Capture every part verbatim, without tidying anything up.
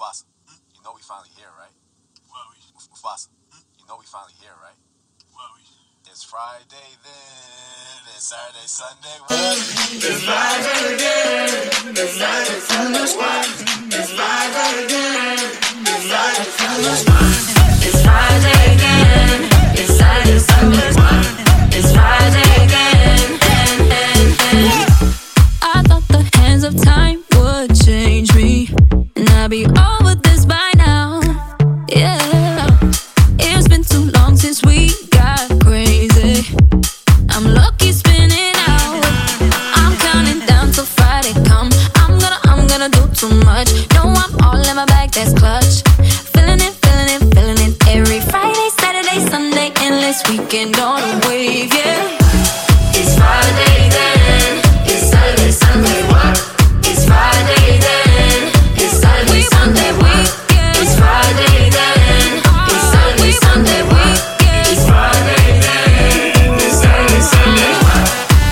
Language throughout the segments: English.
Mufasa, you know we finally here, right? Well, we, Mufasa, you know we finally here, right? well, we. It's Friday then, it's Saturday, Sunday, what? It's Friday again, it's Saturday, Sunday, what? It's Friday again, it's Saturday, Sunday, what? It's Friday again, it's Saturday, Sunday, what? It's Friday again, and, and, and. I thought the hands of time would change me, and I'd be over this by now. Yeah, it's been too long since we got crazy. I'm lucky spinning out. I'm counting down till Friday come. I'm gonna, I'm gonna do too much. No, I'm all in my bag, that's clutch. Feeling it, feeling it, feeling it. Every Friday, Saturday, Sunday, endless weekend on a wave, yeah. It's Friday then, it's Saturday, Sunday, what? It's Friday then, it's Saturday, Sunday, what? It's Friday then, it's Saturday, Sunday, what? It's Friday then, it's Saturday, Sunday, what?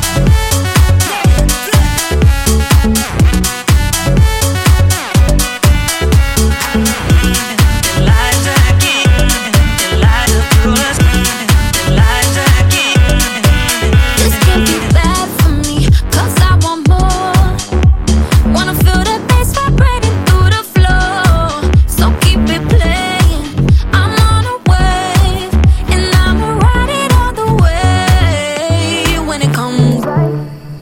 This can't be bad for me, 'cause I want more. Wanna feel the bass vibrating through the floor. So keep it playing. I'm on a wave, and I'ma ride it all the way. When it comes right,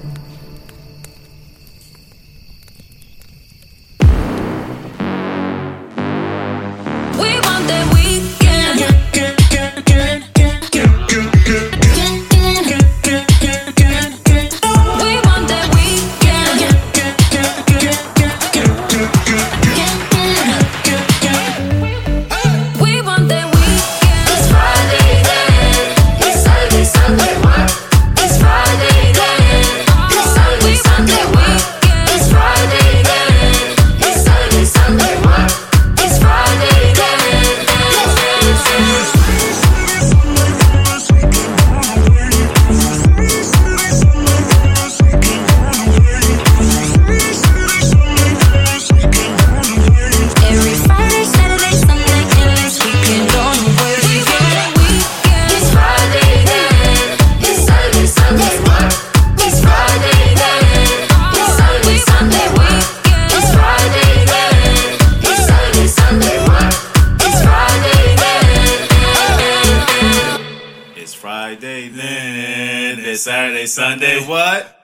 we want that weekend. We want that weekend. We want that weekend. It's Friday then, it's Saturday, Sunday, what? It's Friday then, it's Saturday, Sunday, what? It's Friday then, it's Saturday, Sunday, what? It's Friday then. Every Friday, Saturday, Sunday, endless weekend on the way. We want that weekend. It's Friday then, it's Saturday, Sunday, what? It's Friday then, it's Saturday, Sunday, what? It's Friday then, it's Saturday, Sunday, what? It's Friday then. It's Friday then, it's Saturday, Sunday, what?